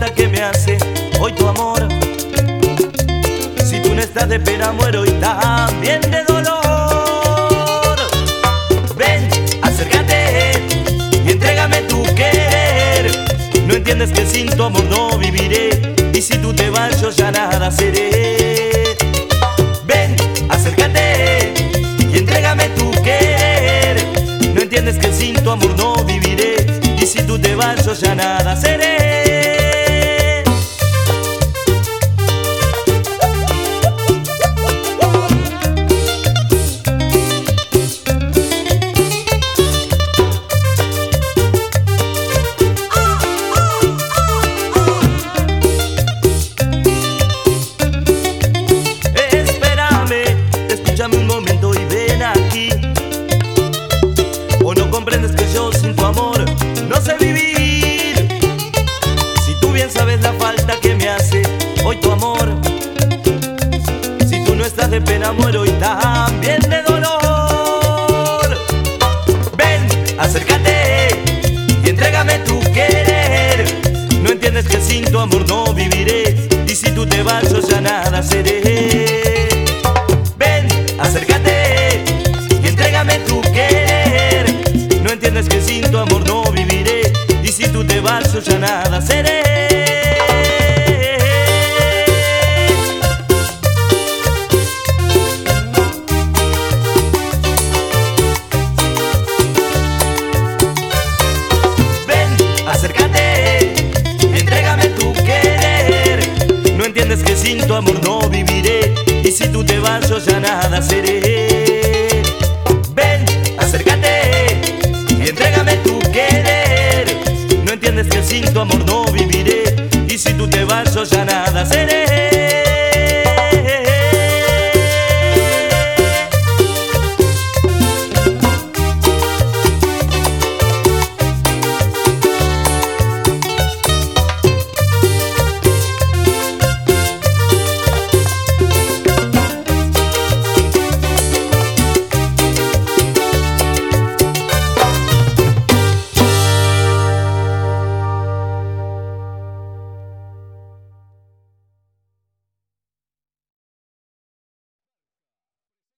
falta que me hace hoy tu amor. Si tú no estás de pena muero y también de dolor. Ven, acércate y entrégame tu querer. No entiendes que sin tu amor no viviré, y si tú te vas yo ya nada seré. Ven, acércate y entrégame tu querer. No entiendes que sin tu amor no viviré, y si tú te vas yo ya nada seré. Escúchame un momento y ven aquí. ¿O no comprendes que yo sin tu amor no sé vivir? Si tú bien sabes la falta que me hace hoy tu amor. Si tú no estás de pena muero y también de dolor. Ven, acércate y entrégame tu querer. No entiendes que sin tu amor no viviré, y si tú te vas yo ya nada seré. Acércate y entrégame tu querer. No entiendes que sin tu amor no viviré, y si tú te vas yo ya nada seré. Ven, acércate y entrégame tu querer. No entiendes que sin tu amor no viviré, y si tú te vas yo ya nada seré. Ven, acércate y entrégame tu querer. No entiendes que sin tu amor no viviré, y si tú te vas yo ya nada seré.